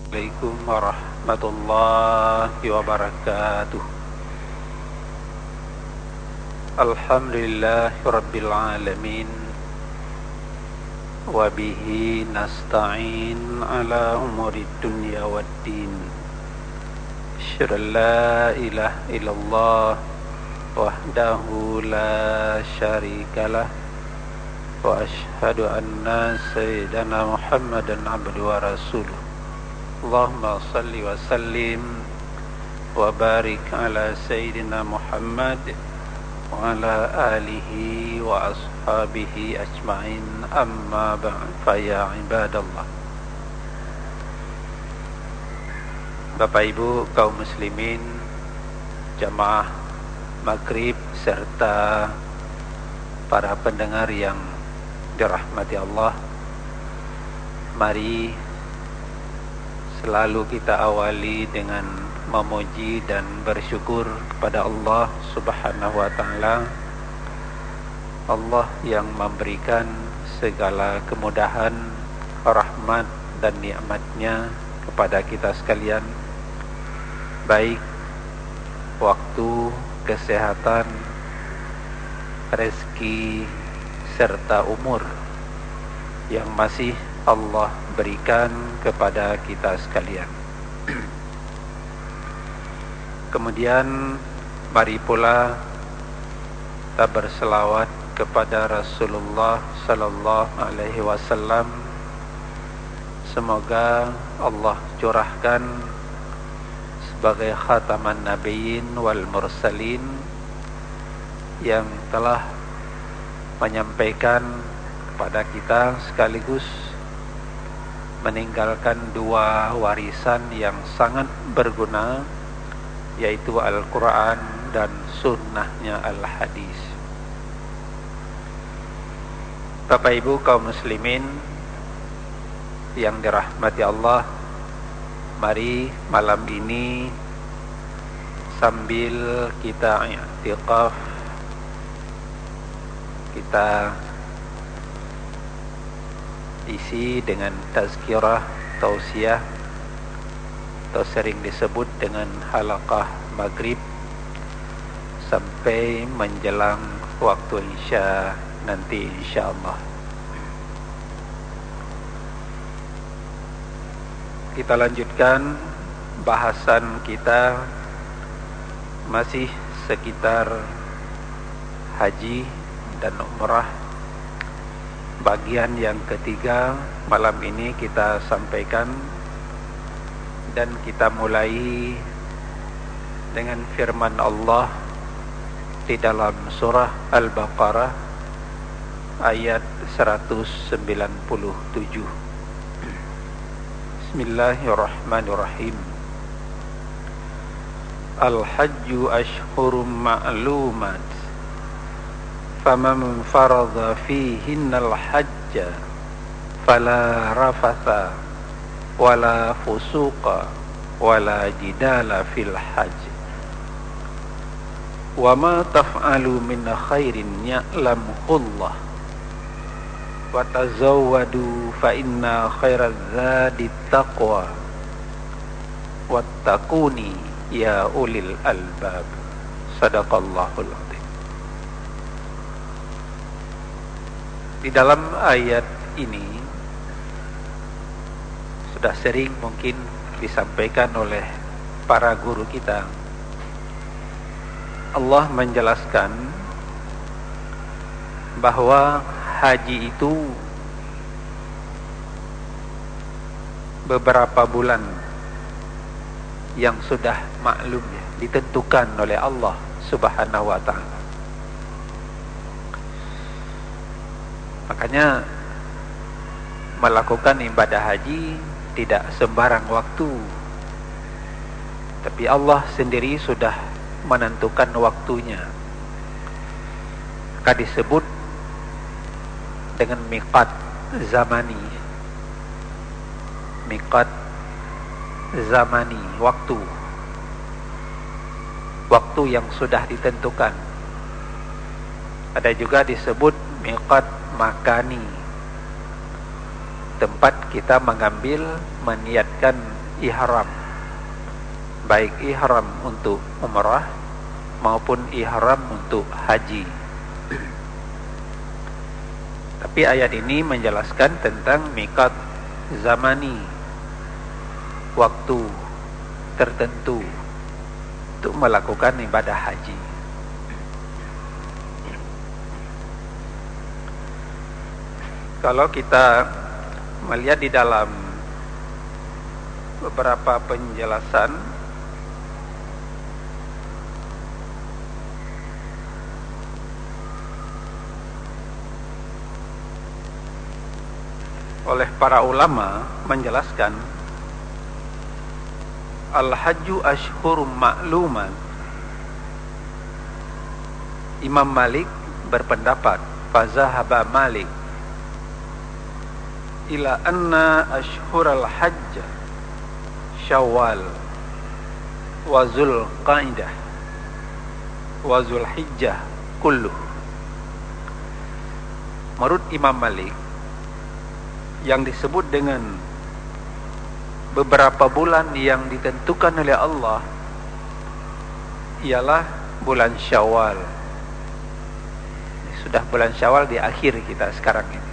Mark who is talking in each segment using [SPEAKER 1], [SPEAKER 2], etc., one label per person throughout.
[SPEAKER 1] Assalamualaikum warahmatullahi wabarakatuh. Alhamdulillahi rabbil alamin. Wabihi nasta'in ala umuri dunya waddin. Asyhadu an la ilaha illallah wahdahu la syarikalah. Wa asyhadu anna sayyidana Muhammadan abduhu wa rasuluh. Allahumma salli wa sallim wa barik ala sayyidina Muhammad wa ala alihi wa ashabihi ajma'in, amma ba'd. Fa ya ibadallah, Bapak Ibu kaum muslimin, jamaah maghrib serta para pendengar yang dirahmati Allah, mari selalu kita awali dengan memuji dan bersyukur kepada Allah Subhanahu wa ta'ala, Allah yang memberikan segala kemudahan, rahmat dan nikmatnya kepada kita sekalian, baik waktu, kesehatan, rezeki serta umur yang masih Allah berikan kepada kita sekalian. Kemudian mari pula kita berselawat kepada Rasulullah sallallahu alaihi wasallam. Semoga Allah curahkan sebagai khataman nabiyyin wal mursalin yang telah menyampaikan kepada kita sekaligus meninggalkan dua warisan yang sangat berguna, yaitu Al-Quran dan sunnahnya Al-Hadis. Bapak Ibu kaum muslimin yang dirahmati Allah, mari malam ini sambil kita i'tikaf, kita isi dengan tazkirah, tausiah, atau sering disebut dengan halaqah maghrib sampai menjelang waktu isya nanti insyaallah. Kita lanjutkan bahasan kita masih sekitar haji dan umrah. Bagian yang ketiga malam ini kita sampaikan, dan kita mulai dengan firman Allah di dalam surah Al-Baqarah ayat 197. Bismillahirrahmanirrahim. Al-hajju ashhurum ma'lumat, faman farada fihinnal hajja fala rafatha wala fusuqa wala jidala fil hajj wa ma taf'alu min khairin ya'lamuhullah wa tazawwadu fa inna khairaz zadi taqwa wattaquni ya ulil albab. Sadaqallahul azim. Di dalam ayat ini sudah sering mungkin disampaikan oleh para guru kita. Allah menjelaskan bahwa haji itu beberapa bulan yang sudah maklum, ditentukan oleh Allah Subhanahu wa ta'ala. Makanya melakukan ibadah haji tidak sembarang waktu, tapi Allah sendiri sudah menentukan waktunya. Maka disebut dengan miqat zamani. Miqat zamani, waktu yang sudah ditentukan. Ada juga disebut miqat makani, tempat kita mengambil, meniatkan ihram, baik ihram untuk umrah maupun ihram untuk haji. Tapi ayat ini menjelaskan tentang miqat zamani, waktu tertentu untuk melakukan ibadah haji. Kalau kita melihat di dalam beberapa penjelasan oleh para ulama menjelaskan al-hajju ashhurum ma'luman. Imam Malik berpendapat, fazahaba Malik ila anna ashhural hajj Syawal wa Zulqaidah wa Zulhijjah kulluh. Menurut Imam Malik, yang disebut dengan beberapa bulan yang ditentukan oleh Allah ialah bulan Syawal. Sudah bulan Syawal di akhir kita sekarang ini.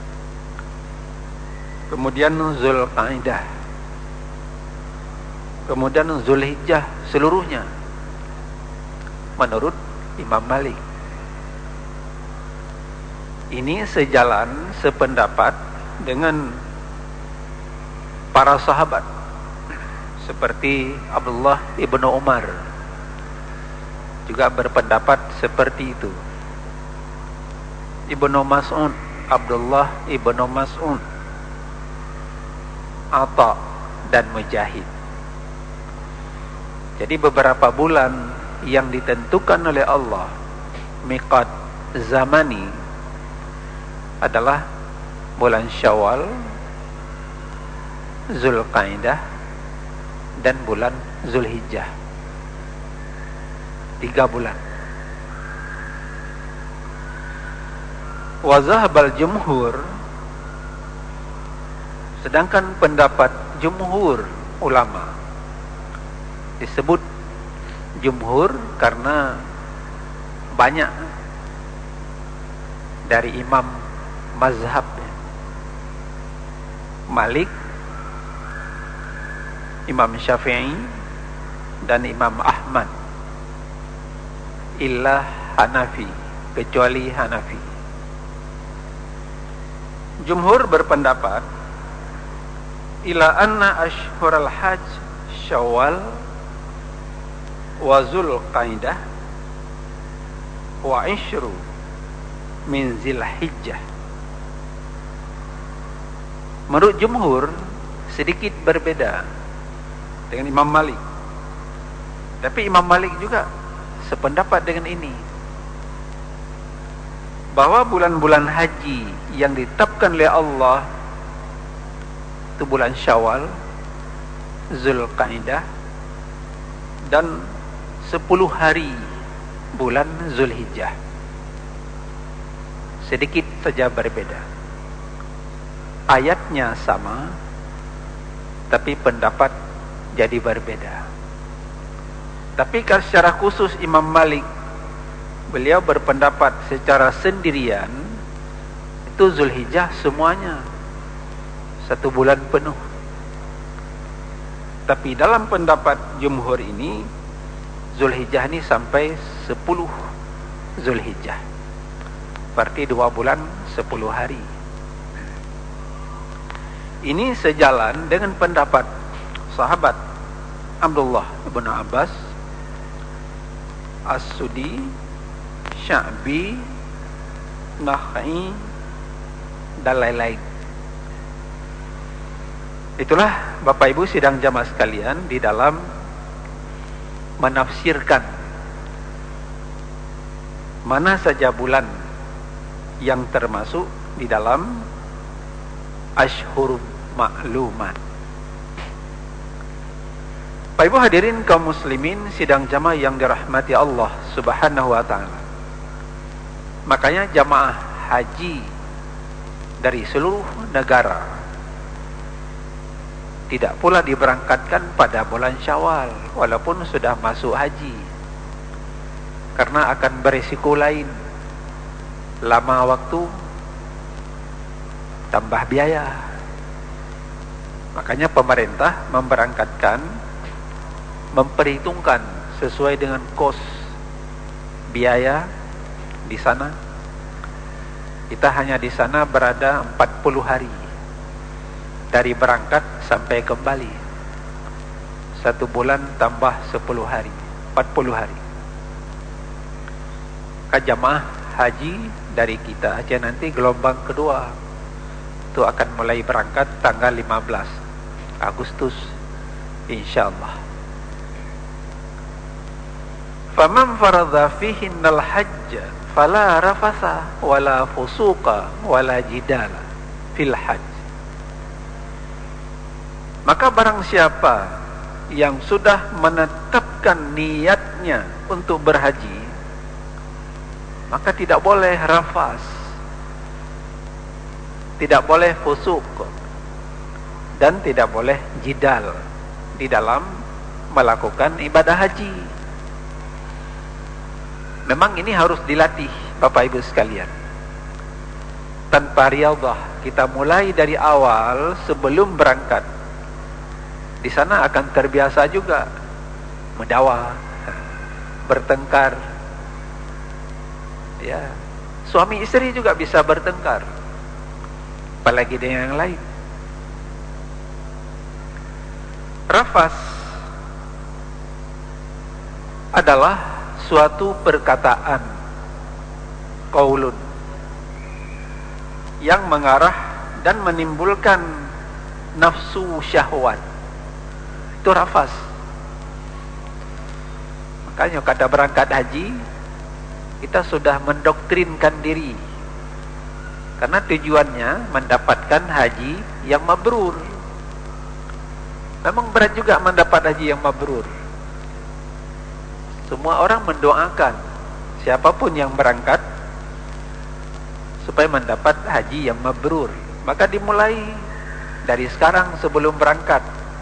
[SPEAKER 1] Kemudian Zulqaidah, kemudian Zulhijjah seluruhnya menurut Imam Malik. Ini sejalan, sependapat dengan para sahabat seperti Abdullah ibnu Umar juga berpendapat seperti itu. Ibnu Mas'ud, Abdullah ibnu Mas'ud, Atha dan Mujahid. Jadi beberapa bulan yang ditentukan oleh Allah miqat zamani adalah bulan Syawal, Zulqaidah dan bulan Zulhijjah. 3 bulan. Wa zahabal jumhur, sedangkan pendapat jumhur ulama, disebut jumhur karena banyak dari imam mazhab Malik, Imam Syafi'i dan Imam Ahmad, illa Hanafi, kecuali Hanafi. Jumhur berpendapat ila anna ashhural hajj Syawal wa Zulqaidah wa ishru min Zilhijjah. Menurut jumhur sedikit berbeda dengan Imam Malik. Tapi Imam Malik juga sependapat dengan ini, bahwa bulan-bulan haji yang ditetapkan oleh Allah itu bulan Syawal, Zulqaidah dan 10 hari bulan Zulhijjah. Sedikit saja berbeda. Ayatnya sama, tapi pendapat jadi berbeda. Tapi secara khusus Imam Malik, beliau berpendapat secara sendirian itu Zulhijjah semuanya 1 bulan penuh. Tapi dalam pendapat jumhur ini, Zulhijjah ini sampai 10 Zulhijjah, berarti 2 bulan 10 hari. Ini sejalan dengan pendapat sahabat Abdullah ibn Abbas, As-Sudi, Sya'bi, Nakhai dan lain-lain. Itulah Bapak Ibu sidang jamaah sekalian di dalam menafsirkan mana saja bulan yang termasuk di dalam ashhur ma'lumat. Bapak Ibu hadirin kaum muslimin sidang jamaah yang dirahmati Allah Subhanahu wa taala. Makanya jamaah haji dari seluruh negara Tidak pula diberangkatkan pada bulan Syawal walaupun sudah masuk haji, karena akan berisiko lain, lama waktu, tambah biaya. Makanya pemerintah memberangkatkan, memperhitungkan sesuai dengan kos biaya di sana. Kita hanya di sana berada 40 hari dari berangkat sampai kembali. 1 bulan tambah 10 hari, 40 hari. Jamaah haji dari kita aja nanti gelombang kedua itu akan mulai berangkat tanggal 15 Agustus insyaallah. Faman faradha fihinnal hajj fala rafasa wala fusuqa wala jidala fil hajj. Maka barang siapa yang sudah menetapkan niatnya untuk berhaji, maka tidak boleh rafas, tidak boleh fusuk, dan tidak boleh jidal di dalam melakukan ibadah haji. Memang ini harus dilatih Bapak Ibu sekalian. Tanpa riyadhah, kita mulai dari awal sebelum berangkat. Di sana akan terbiasa juga mendawa, bertengkar. Ya, suami istri juga bisa bertengkar, apalagi dengan yang lain. Rafas adalah suatu perkataan, qaulun, yang mengarah dan menimbulkan nafsu syahwat. Itu rafas. Makanya kata berangkat haji, kita sudah mendoktrinkan diri, karena tujuannya mendapatkan haji yang mabrur. Memang berat juga mendapat haji yang mabrur. Semua orang mendoakan siapapun yang berangkat supaya mendapat haji yang mabrur. Maka dimulai dari sekarang sebelum berangkat.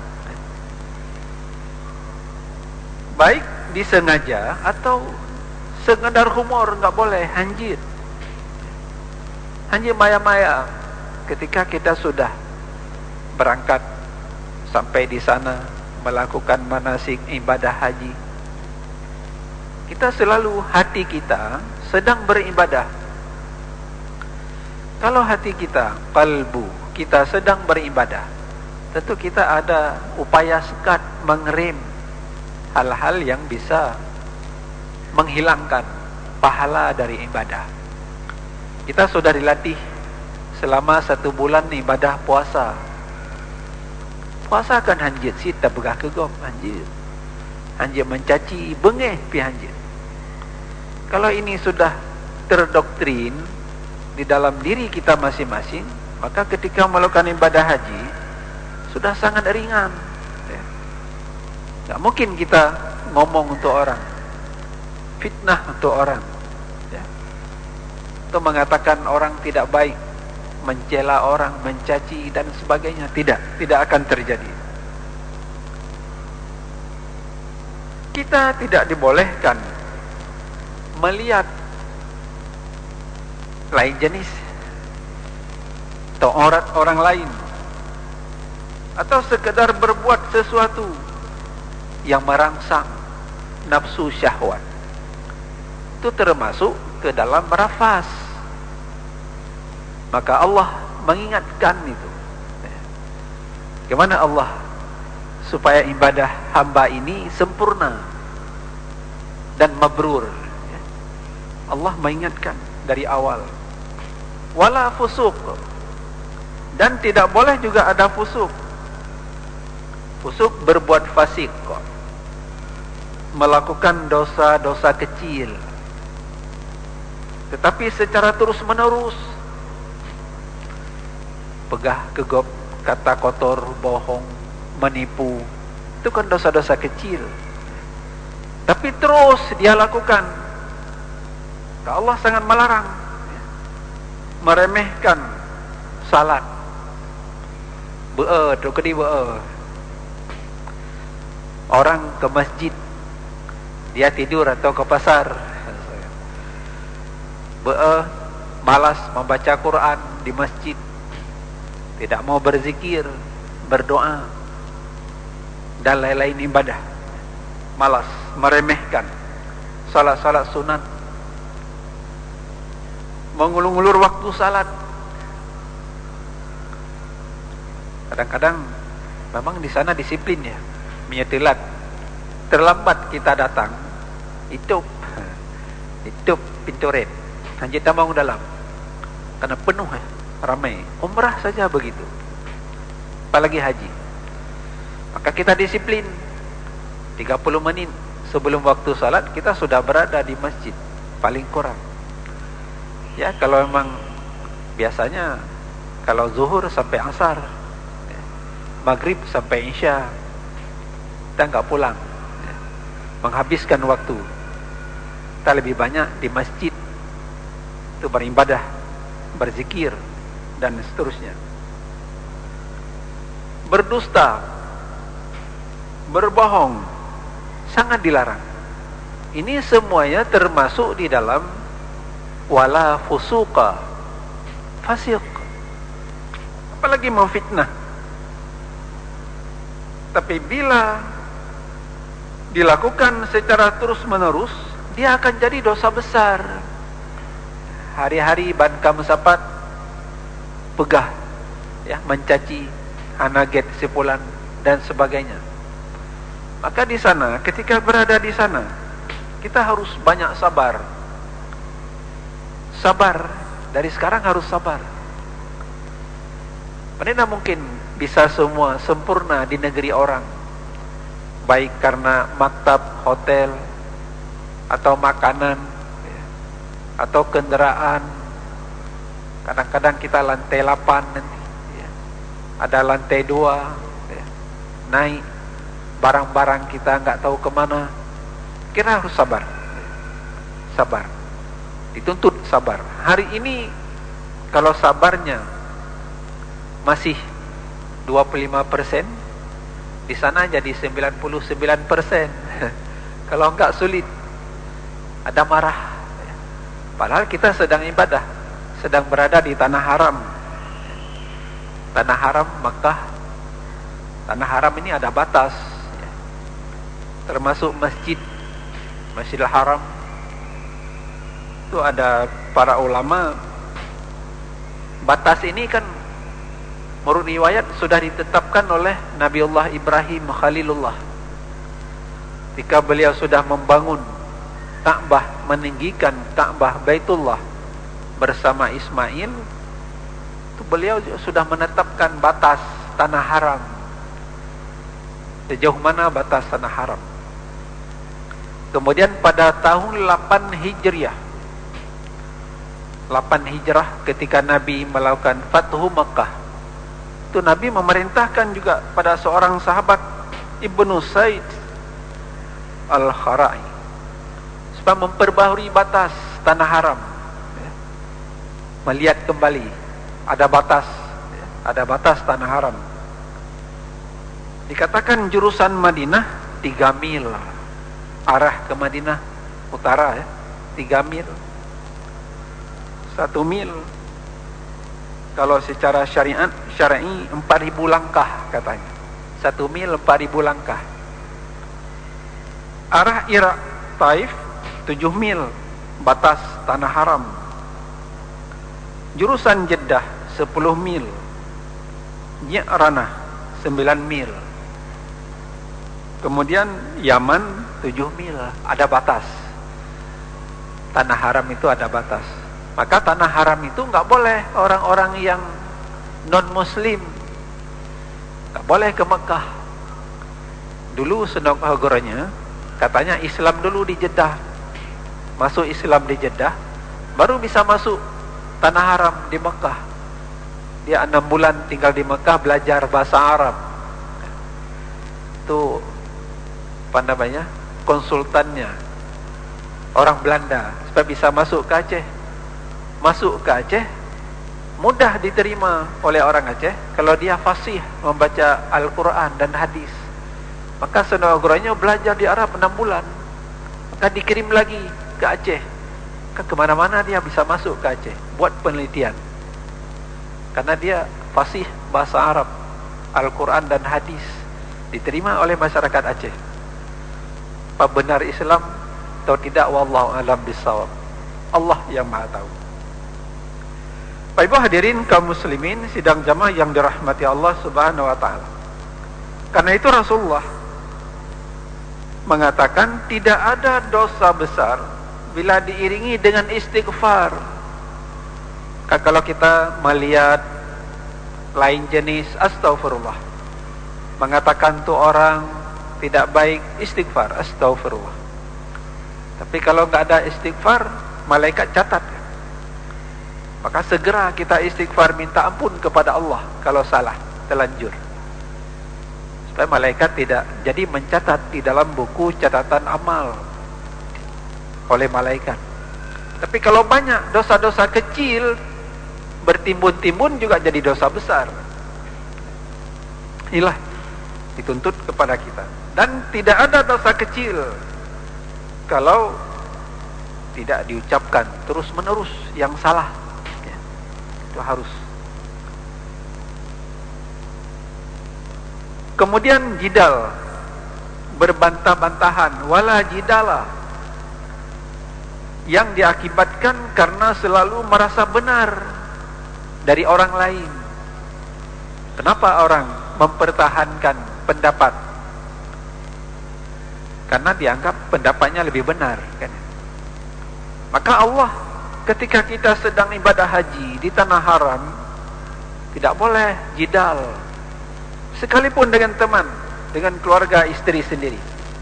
[SPEAKER 1] Baik disengaja atau sekedar humor, nggak boleh hanjit. Hanjit maya-maya ketika kita sudah berangkat sampai di sana melakukan manasik ibadah haji. Kita selalu hati kita sedang beribadah. Kalau hati kita, kalbu kita sedang beribadah, tentu kita ada upaya sekat mengerem hal-hal yang bisa menghilangkan pahala dari ibadah. Kita sudah dilatih selama 1 bulan ibadah puasa. Puasa akan hanjit sita begah kegom hanjit. Hanjit mencaci bengeh pi hanjit. Kalau ini sudah terdoktrin di dalam diri kita masing-masing, maka ketika melakukan ibadah haji sudah sangat ringan. Gak mungkin kita ngomong untuk orang, fitnah untuk orang, ya. Atau mengatakan orang tidak baik, mencela orang, mencaci dan sebagainya. Tidak akan terjadi. Kita tidak dibolehkan melihat lain jenis atau aurat orang lain, atau sekedar berbuat sesuatu yang merangsang nafsu syahwat. Itu termasuk ke dalam rafas. Maka Allah mengingatkan itu. Bagaimana Allah supaya ibadah hamba ini sempurna dan mabrur? Allah mengingatkan dari awal. Wala fusuq, dan tidak boleh juga ada fusuk. Fusuk berbuat fasik, melakukan dosa-dosa kecil, tetapi secara terus-menerus. Pegah kegop, kata kotor, bohong, menipu, itu kan dosa-dosa kecil, tapi terus dia lakukan. Allah sangat melarang. Meremehkan salat, be'er, tu kedi be'er, orang ke masjid, dia tidur atau ke pasar, malas membaca Quran di masjid, tidak mau berzikir, berdoa, dan lain-lain ibadah, malas, meremehkan salat-salat sunat, mengulur-ulur waktu salat. Kadang-kadang memang di sana disiplin ya, menyetelat, terlambat kita datang, itu pintu red, hanya tambang dalam, karena penuh ya, ramai. Umrah saja begitu, apalagi haji. Maka kita disiplin, 30 menit sebelum waktu salat kita sudah berada di masjid, paling kurang. Ya, kalau memang biasanya kalau zuhur sampai asar, maghrib sampai isya, kita nggak pulang, menghabiskan waktu. Kita lebih banyak di masjid itu beribadah, berzikir, dan seterusnya. Berdusta, berbohong, sangat dilarang. Ini semuanya termasuk di dalam wala fusuqa, fasik. Apalagi memfitnah. Tapi bila dilakukan secara terus-menerus, dia akan jadi dosa besar. Hari-hari bankam sapat, pegah, ya, mencaci, anaget sepulan, dan sebagainya. Maka di sana, ketika berada di sana, kita harus banyak sabar. Sabar, dari sekarang harus sabar. Mana mungkin bisa semua sempurna di negeri orang, baik karena maktab, hotel, atau makanan, atau kendaraan. Kadang-kadang kita lantai 8 nanti, ada lantai 2, naik, barang-barang kita nggak tahu kemana. Kita harus sabar, sabar, dituntut sabar. Hari ini kalau sabarnya masih 25%, di sana jadi 99%. Kalau enggak sulit, ada marah. Padahal kita sedang ibadah, sedang berada di tanah haram. Tanah haram Makkah. Tanah haram ini ada batas, termasuk Masjidil Haram. Itu ada para ulama, batas ini kan menurut riwayat sudah ditetapkan oleh Nabiullah Ibrahim Khalilullah. Ketika beliau sudah membangun Ka'bah, meninggikan Ka'bah Baitullah bersama Ismail, itu beliau sudah menetapkan batas tanah haram. Sejauh mana batas tanah haram. Kemudian pada tahun 8 Hijriah, 8 Hijrah ketika Nabi melakukan Fathu Makkah, itu Nabi memerintahkan juga pada seorang sahabat, Ibnu Said Al-Khara'i, supaya memperbaharui batas tanah haram, melihat kembali ada batas tanah haram. Dikatakan jurusan Madinah 3 mil, arah ke Madinah utara, 3 mil. 1 mil kalau secara syar'i 4.000 langkah katanya. 1 mil 4.000 langkah. Arah Irak Taif 7 mil batas tanah haram. Jurusan Jeddah 10 mil. Ji'ranah 9 mil. Kemudian Yaman 7 mil. Ada batas. Tanah haram itu ada batas. Maka tanah haram itu enggak boleh orang-orang yang non-muslim, enggak boleh ke Mekah. Dulu Senok Hagoranya katanya Islam dulu di Jeddah, masuk Islam di Jeddah, baru bisa masuk tanah haram di Mekah. Dia 6 bulan tinggal di Mekah, belajar bahasa Arab. Itu apa namanya, konsultannya orang Belanda, supaya bisa masuk ke Aceh. Masuk ke Aceh mudah diterima oleh orang Aceh kalau dia fasih membaca Al-Quran dan hadis. Maka saudara Agronya belajar di Arab 6 bulan. Maka dikirim lagi ke Aceh. Kan kemana-mana dia bisa masuk ke Aceh, buat penelitian. Karena dia fasih bahasa Arab, Al-Quran dan hadis, diterima oleh masyarakat Aceh. Apa benar Islam atau tidak, wallahu a'lam bissawab, Allah yang maha tahu. Baik ibu hadirin kaum muslimin sidang jamaah yang dirahmati Allah subhanahu wa ta'ala. Karena itu Rasulullah mengatakan tidak ada dosa besar bila diiringi dengan istighfar. Kalau kita melihat lain jenis, astaghfirullah, mengatakan tu orang tidak baik, istighfar, astaghfirullah. Tapi kalau nggak ada istighfar, malaikat catat. Maka segera kita istighfar, minta ampun kepada Allah kalau salah, terlanjur, supaya malaikat tidak jadi mencatat di dalam buku catatan amal oleh malaikat. Tapi kalau banyak dosa-dosa kecil bertimbun-timbun juga jadi dosa besar. Inilah dituntut kepada kita. Dan tidak ada dosa kecil kalau tidak diucapkan terus-menerus yang salah. Ya, itu harus. Kemudian jidal, berbantah-bantahan, wala jidala, yang diakibatkan karena selalu merasa benar dari orang lain. Kenapa orang mempertahankan pendapat? Karena dianggap pendapatnya lebih benar, kan? Maka Allah ketika kita sedang ibadah haji di tanah haram tidak boleh jidal, sekalipun dengan teman, dengan keluarga istri sendiri.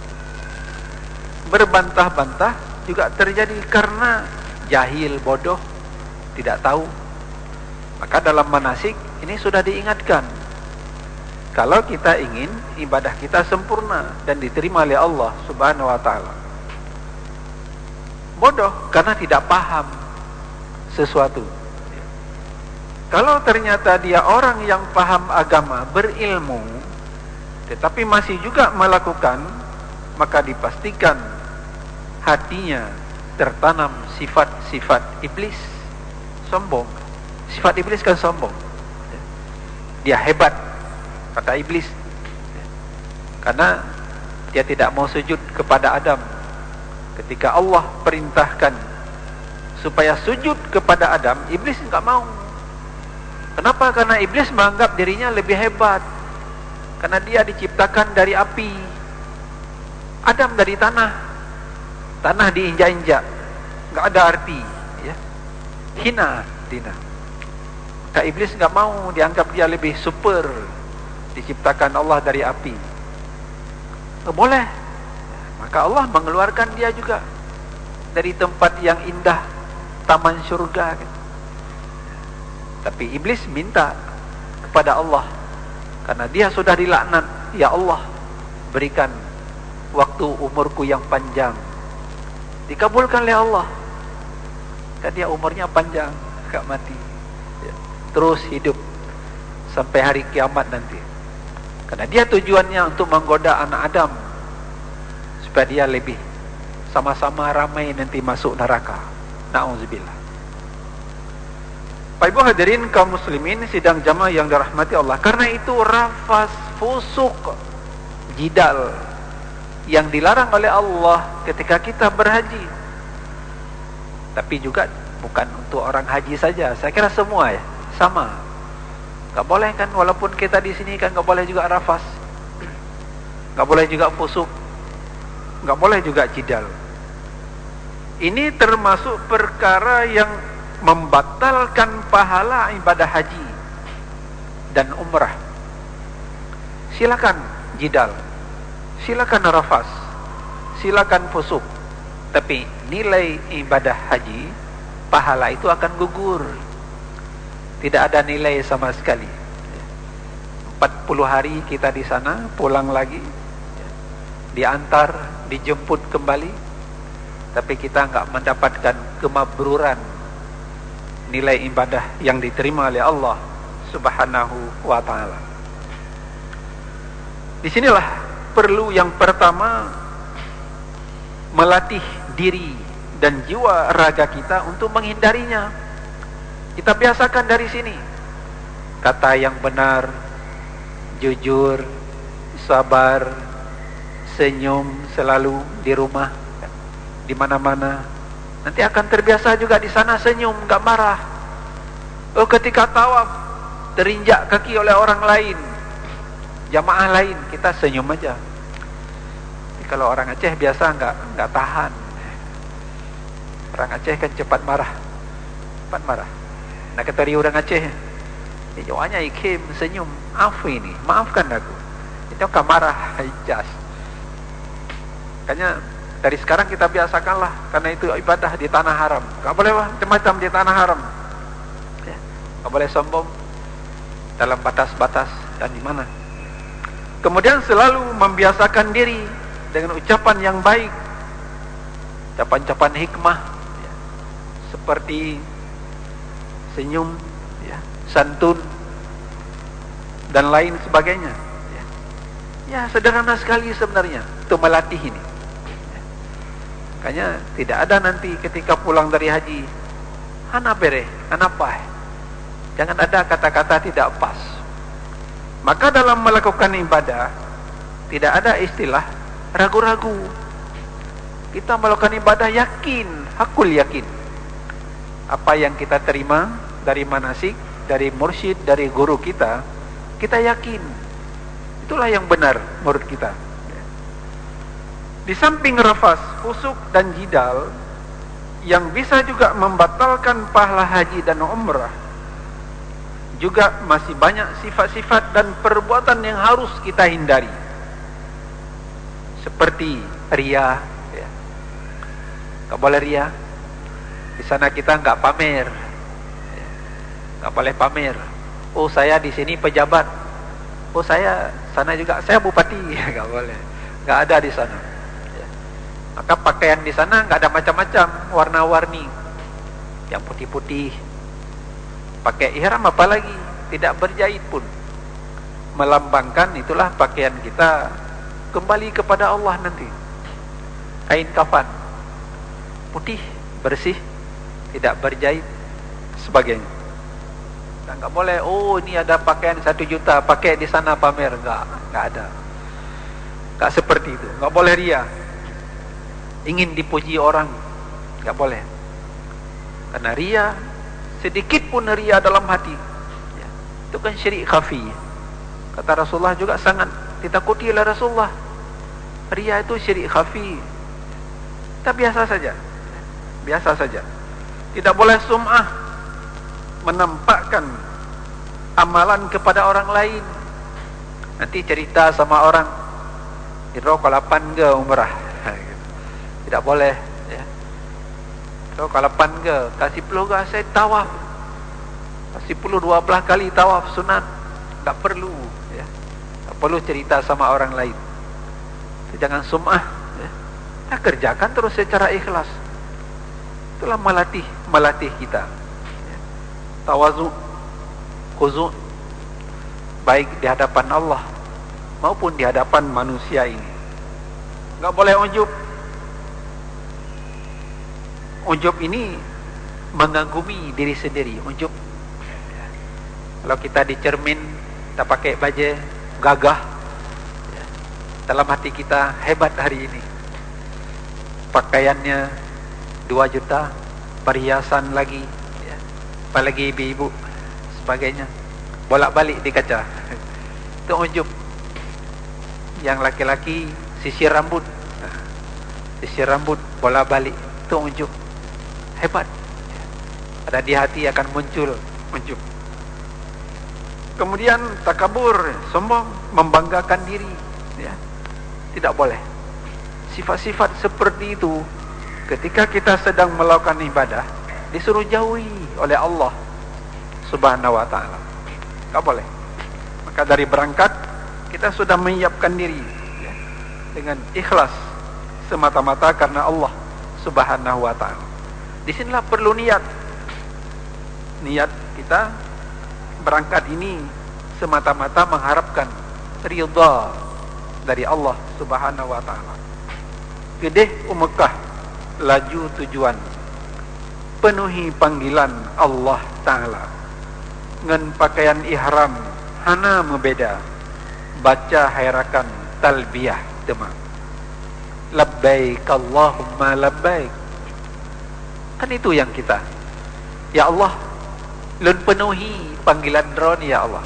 [SPEAKER 1] Berbantah-bantah juga terjadi karena jahil, bodoh, tidak tahu. Maka dalam manasik ini sudah diingatkan, kalau kita ingin ibadah kita sempurna dan diterima oleh Allah subhanahu wa ta'ala. Bodoh karena tidak paham sesuatu. Kalau ternyata dia orang yang paham agama, berilmu, tetapi masih juga melakukan, maka dipastikan hatinya tertanam sifat-sifat iblis, sombong. Sifat iblis kan sombong. Dia hebat, kata iblis, karena dia tidak mau sujud kepada Adam ketika Allah perintahkan supaya sujud kepada Adam. Iblis enggak mau. Kenapa? Karena iblis menganggap dirinya lebih hebat, karena dia diciptakan dari api, Adam dari tanah, tanah diinjak-injak, enggak ada arti, ya, hina dina. Kak iblis enggak mau, dianggap dia lebih super, diciptakan Allah dari api. Boleh. Maka Allah mengeluarkan dia juga dari tempat yang indah, taman surga, kan? Tapi iblis minta kepada Allah, karena dia sudah dilaknat, ya Allah, berikan waktu umurku yang panjang. Dikabulkan oleh Allah, dan dia umurnya panjang, gak mati, ya, terus hidup sampai hari kiamat nanti. Karena dia tujuannya untuk menggoda anak Adam, supaya dia lebih sama-sama ramai nanti masuk neraka. Na'udzubillah. Baik ibu hadirin kaum muslimin sidang jamaah yang dirahmati Allah. Karena itu rafas, fusuk, jidal yang dilarang oleh Allah ketika kita berhaji. Tapi juga bukan untuk orang haji saja. Saya kira semua ya sama. Gak boleh kan, walaupun kita di sini kan gak boleh juga rafas, gak boleh juga fusuk, gak boleh juga jidal. Ini termasuk perkara yang membatalkan pahala ibadah haji dan umrah. Silakan jidal, silakan rafas, silakan fusuk, tapi nilai ibadah haji, pahala itu akan gugur. Tidak ada nilai sama sekali. 40 hari kita di sana, pulang lagi, diantar, dijemput kembali, tapi kita enggak mendapatkan kemabruran, nilai ibadah yang diterima oleh Allah subhanahu wa ta'ala. Disinilah perlu yang pertama melatih diri dan jiwa raga kita untuk menghindarinya. Kita biasakan dari sini. Kata yang benar, jujur, sabar, senyum selalu di rumah, di mana-mana. Nanti akan terbiasa juga di sana senyum, enggak marah. Oh, ketika tawaf terinjak kaki oleh orang lain, jamaah lain, kita senyum aja. Tapi kalau orang Aceh biasa enggak tahan. Orang Aceh kan cepat marah. Cepat marah. Nak ketari orang Aceh, jawabnya ikim senyum, afu ini, maafkan aku. Itu kan marah, ijas. Makanya dari sekarang kita biasakanlah, karena itu ibadah di tanah haram. Enggak boleh macam-macam di tanah haram. Ya, enggak boleh sombong, dalam batas-batas dan di mana. Kemudian selalu membiasakan diri dengan ucapan yang baik, ucapan-ucapan hikmah, ya, seperti senyum, ya, santun dan lain sebagainya. Ya, sederhana sekali sebenarnya untuk melatih ini. Makanya tidak ada nanti ketika pulang dari haji, hana bere, hana pah. Jangan ada kata-kata tidak pas. Maka dalam melakukan ibadah tidak ada istilah ragu-ragu. Kita melakukan ibadah yakin, hakul yakin. Apa yang kita terima dari manasik, dari mursyid, dari guru kita, kita yakin. Itulah yang benar menurut kita. Di samping rafas, fusuk dan jidal yang bisa juga membatalkan pahala haji dan umrah, juga masih banyak sifat-sifat dan perbuatan yang harus kita hindari. Seperti riya, ya. Gak boleh riya. Di sana kita nggak pamer, ya. Nggak boleh pamer. Oh, saya di sini pejabat. Oh, saya sana juga, saya bupati. Nggak boleh, nggak ada di sana. Ya. Maka pakaian di sana nggak ada macam-macam, warna-warni, yang putih-putih. Pakai ihram apalagi, tidak berjahit pun, melambangkan itulah pakaian kita kembali kepada Allah nanti. Kain kafan putih, bersih, tidak berjahit, sebagainya. Dan nggak boleh, oh ini ada pakaian 1 juta, pakai di sana pamer, nggak ada, nggak seperti itu. Nggak boleh riya, ingin dipuji orang, nggak boleh. Karena riya, sedikit pun riya dalam hati, ya, itu kan syirik khafi. Kata Rasulullah juga sangat ditakuti oleh Rasulullah. Riya itu syirik khafi. Kita biasa saja, biasa saja. Tidak boleh sum'ah, menampakkan amalan kepada orang lain. Nanti cerita sama orang, iro kalapan ke umrah, tidak boleh, ya. Iro kalapan ke, kasih peluang saya tawaf, kasih 12 kali tawaf sunat, tak perlu, ya. Tak perlu cerita sama orang lain. Jangan sum'ah, ya. Kita kerjakan terus secara ikhlas. Itulah melatih kita, ya. Tawazu, khuzu', baik di hadapan Allah maupun di hadapan manusia ini. Enggak boleh ujub. Ujub ini mengagumi diri sendiri. Ujub, ya. Kalau kita di cermin, kita pakai baju gagah, ya. Dalam hati kita, hebat hari ini, pakaiannya 2 juta, perhiasan lagi, ya. Apalagi ibu-ibu, sebagainya, bolak-balik di kaca. Itu ujub. Yang laki-laki sisir rambut, bolak-balik, itu ujub. Hebat, ya. Ada di hati akan muncul ujub. Kemudian takabur, sombong, membanggakan diri, ya. Tidak boleh. Sifat-sifat seperti itu ketika kita sedang melakukan ibadah disuruh jauhi oleh Allah Subhanahu wa ta'ala. Tak boleh. Maka dari berangkat kita sudah menyiapkan diri, ya, dengan ikhlas semata-mata karena Allah Subhanahu wa ta'ala. Disinilah perlu niat. Niat kita berangkat ini semata-mata mengharapkan ridha dari Allah Subhanahu wa taala. Kedeh Mekah laju tujuan, penuhi panggilan Allah taala ngan pakaian ihram hana membeda, baca hairakan talbiyah tema labbaik Allahumma labbaik. Kan itu yang kita, ya Allah, lun penuhi panggilan ron ya Allah.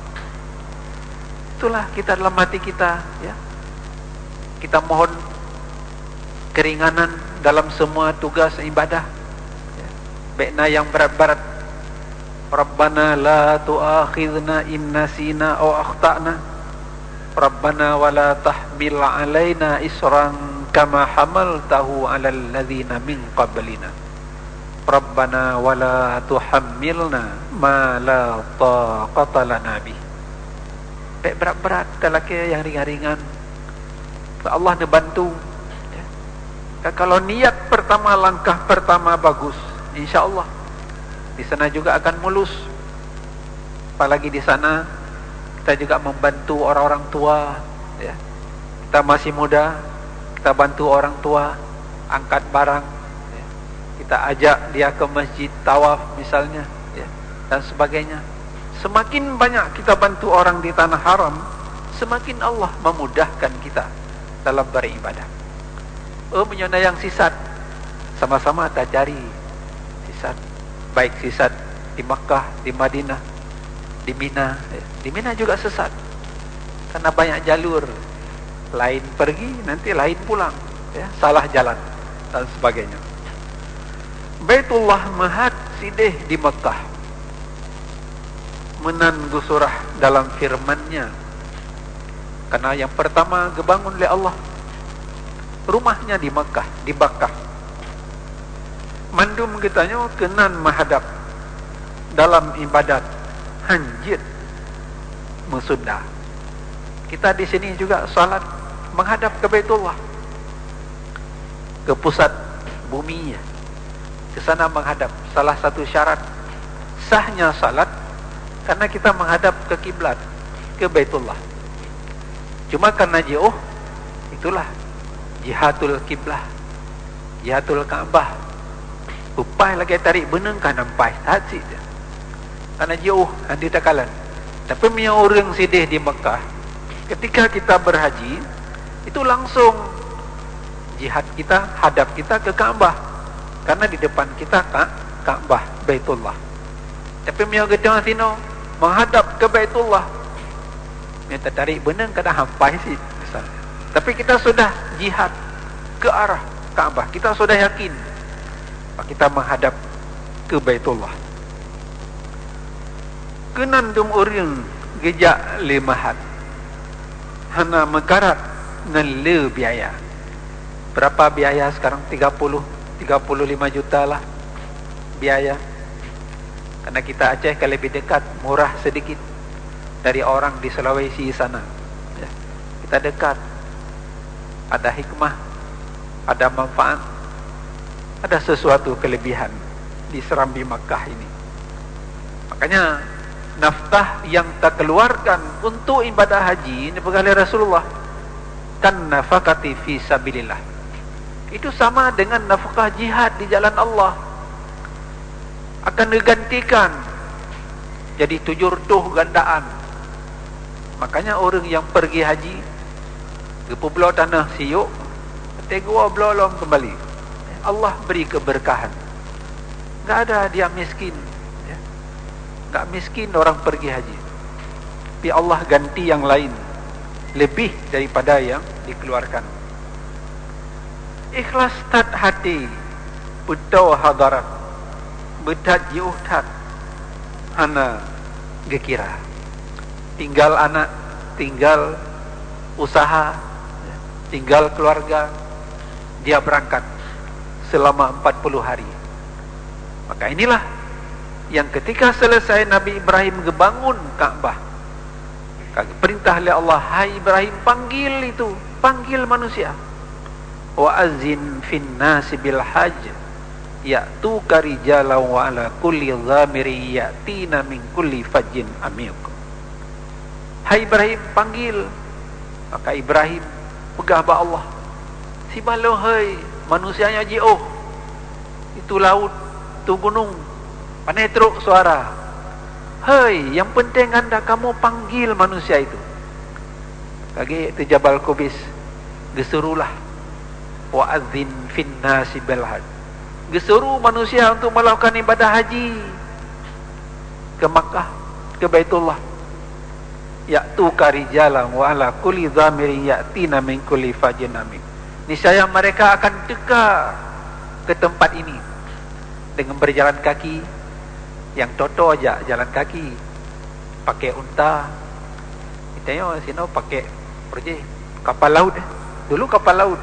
[SPEAKER 1] Itulah kita dalam hati kita, ya. Kita mohon keringanan dalam semua tugas ibadah, ya. Baikna yang berat-berat. Rabbana la tu'akhidna in nasina aw akhtana. Rabbana wa la tahmil alaina isran kama hamaltahu 'alal ladzina min qablina. Rabbana wa la tuhammilna ma la taqata lana bih. Baik berat-berat kalau yang ringan-ringan, Allah nak bantu, ya. Kalau niat pertama, langkah pertama bagus, insya-Allah di sana juga akan mulus. Apalagi di sana kita juga membantu orang-orang tua, ya. Kita masih muda, kita bantu orang tua angkat barang, ya. Kita ajak dia ke masjid tawaf misalnya, ya, dan sebagainya. Semakin banyak kita bantu orang di tanah haram, semakin Allah memudahkan kita dalam beribadah. Menyona yang sisat, sama-sama kita cari sisat, baik sisat di Makkah, di Madinah, di Mina. Di Mina juga sesat, karena banyak jalur, lain pergi, nanti lain pulang, ya, salah jalan dan sebagainya. Baitullah Mahad sideh di Makkah, menan gusurah dalam firman-Nya. Karena yang pertama dibangun oleh Allah, rumahnya di Makkah, di Bakkah. Mandum kitanya kenan menghadap dalam ibadat hanjit musunda. Kita di sini juga salat menghadap ke Baitullah, ke pusat bumi, ya. Ke sana menghadap. Salah satu syarat sahnya salat karena kita menghadap ke kiblat, ke Baitullah. Cuma karena jauh, itulah jihatul kiblah, jihatul Ka'bah. Upai lagi tarik beneng kan nampai hati dia. Karena jauh nanti takalan. Tapi punya orang sidih di Mekah, ketika kita berhaji, itu langsung jihad kita, hadap kita ke Ka'bah. Karena di depan kita Ka'bah, Baitullah. Tapi punya gedang sino menghadap ke Baitullah, minta tarik benang kada hampai sih misalnya. Tapi kita sudah jihad ke arah Ka'bah, kita sudah yakin, kita menghadap ke Baitullah. Kenandum orang gejak limahat hana mekarat nele biaya. Berapa biaya sekarang? 35 juta lah biaya. Karena kita Aceh kalau lebih dekat, murah sedikit dari orang di Sulawesi sana, ya. Kita dekat, ada hikmah, ada manfaat, ada sesuatu kelebihan di Serambi Makkah ini. Makanya nafkah yang tak keluarkan untuk ibadah haji ini oleh Rasulullah kan nafakati fi sabilillah. Itu sama dengan nafkah jihad di jalan Allah, akan digantikan jadi 7 gandaan. Makanya orang yang pergi haji ke pulau tanah siuk, tegua belolong kembali, Allah beri keberkahan. Enggak ada dia miskin, ya. Enggak miskin orang pergi haji, tapi Allah ganti yang lain lebih daripada yang dikeluarkan. Ikhlas tat hati pulau hadarat bedat jiuhtat hana gekira, tinggal anak, tinggal usaha, tinggal keluarga, dia berangkat selama 40 hari. Maka inilah yang ketika selesai Nabi Ibrahim ngebangun Ka'bah, perintah oleh Allah, hai Ibrahim, panggil itu, panggil manusia, wa azin fin nasi bil hajj ya'tuka rijalan wa ala kulli dhamiri ya'tina min kulli fajjin amiq. Hai Ibrahim, panggil Maka Ibrahim pegah ba Allah. Si malo hei manusianya jauh. Itu laut, itu gunung. Pandai teruk suara. Hei, yang penting anda kamu panggil manusia itu. Lagi itu Jabal Qubis. Gesurulah. Wa'adzin finnasi bilhaj. Gesuruh manusia untuk melakukan ibadah haji ke Makkah, ke Baitullah. Ya'tuka rijalan wa ala kulli dhamirin ya'tina min kulli fajin amin. Niscaya mereka akan teka ke tempat ini dengan berjalan kaki. Yang toto aja jalan kaki, pakai unta. Kita sini pakai kapal laut. Dulu kapal laut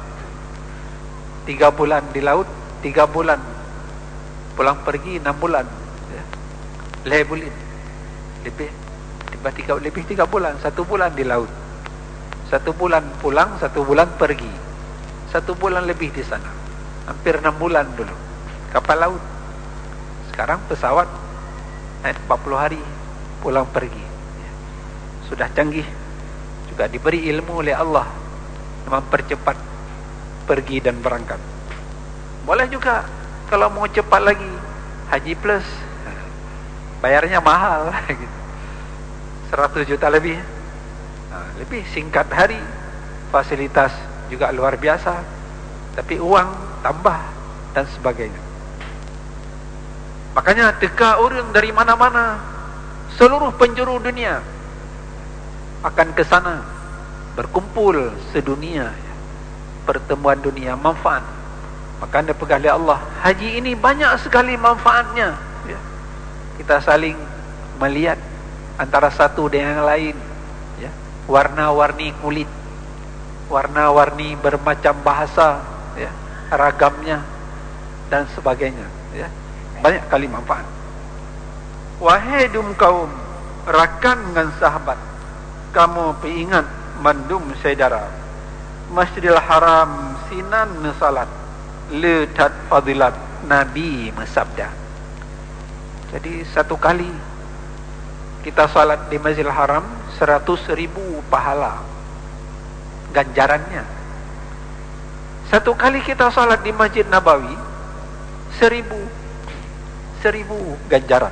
[SPEAKER 1] 3 bulan di laut, 3 bulan pulang pergi, 6 bulan lebih lebih 3 bulan, 1 bulan di laut, 1 bulan pulang, 1 bulan pergi, 1 bulan lebih di sana, hampir 6 bulan dulu kapal laut. Sekarang pesawat 40 hari pulang pergi. Sudah canggih, juga diberi ilmu oleh Allah mempercepat pergi dan berangkat. Boleh juga kalau mau cepat lagi haji plus, bayarnya mahal 100 juta lebih. Lebih singkat hari, fasilitas juga luar biasa, tapi uang tambah dan sebagainya. Makanya teka orang dari mana-mana, seluruh penjuru dunia akan ke sana, berkumpul sedunia, pertemuan dunia, manfaat. Maka anda pegang oleh Allah, haji ini banyak sekali manfaatnya. Kita saling melihat antara satu dengan yang lain, warna-warni kulit, warna-warni bermacam bahasa, ragamnya dan sebagainya. Banyak kali manfaat. Wahai dum kaum, rakan dengan sahabat, kamu peingat mandum saudara, Masjidil Haram sinan salat letat fadilat Nabi mesabda. Jadi satu kali kita salat di Masjidil Haram 100.000 pahala ganjarannya. Satu kali kita salat di Masjid Nabawi 1000 ganjaran.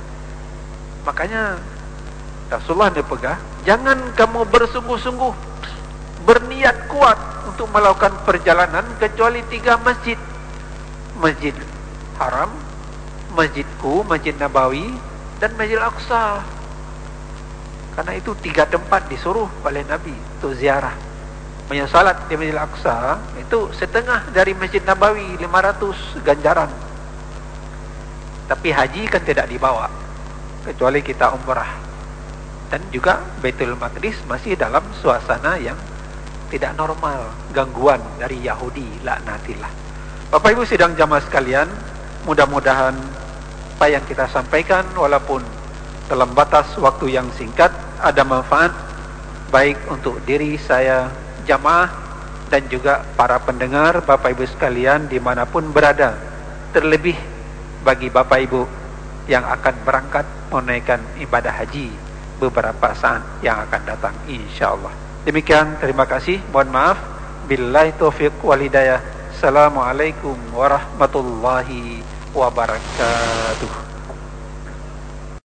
[SPEAKER 1] Makanya Rasulullah dia pegang, jangan kamu bersungguh-sungguh berniat kuat untuk melakukan perjalanan kecuali 3 masjid. Masjid Haram, Masjidku, Masjid Nabawi dan Masjid Al-Aqsa. Karena itu 3 tempat disuruh oleh Nabi untuk ziarah. Menyalat di Masjid Al-Aqsa itu setengah dari Masjid Nabawi, 500 ganjaran. Tapi haji kan tidak dibawa kecuali kita umrah. Dan juga Baitul Maqdis masih dalam suasana yang tidak normal, gangguan dari Yahudi, laknatillah. Bapak Ibu sidang jamaah sekalian, mudah-mudahan apa yang kita sampaikan walaupun dalam batas waktu yang singkat ada manfaat baik untuk diri saya jamaah dan juga para pendengar Bapak Ibu sekalian dimanapun berada, terlebih bagi Bapak Ibu yang akan berangkat menunaikan ibadah haji beberapa saat yang akan datang insyaallah. Demikian, terima kasih, mohon maaf, billahi taufiq wal hidayah. Assalamualaikum warahmatullahi wabarakatuh.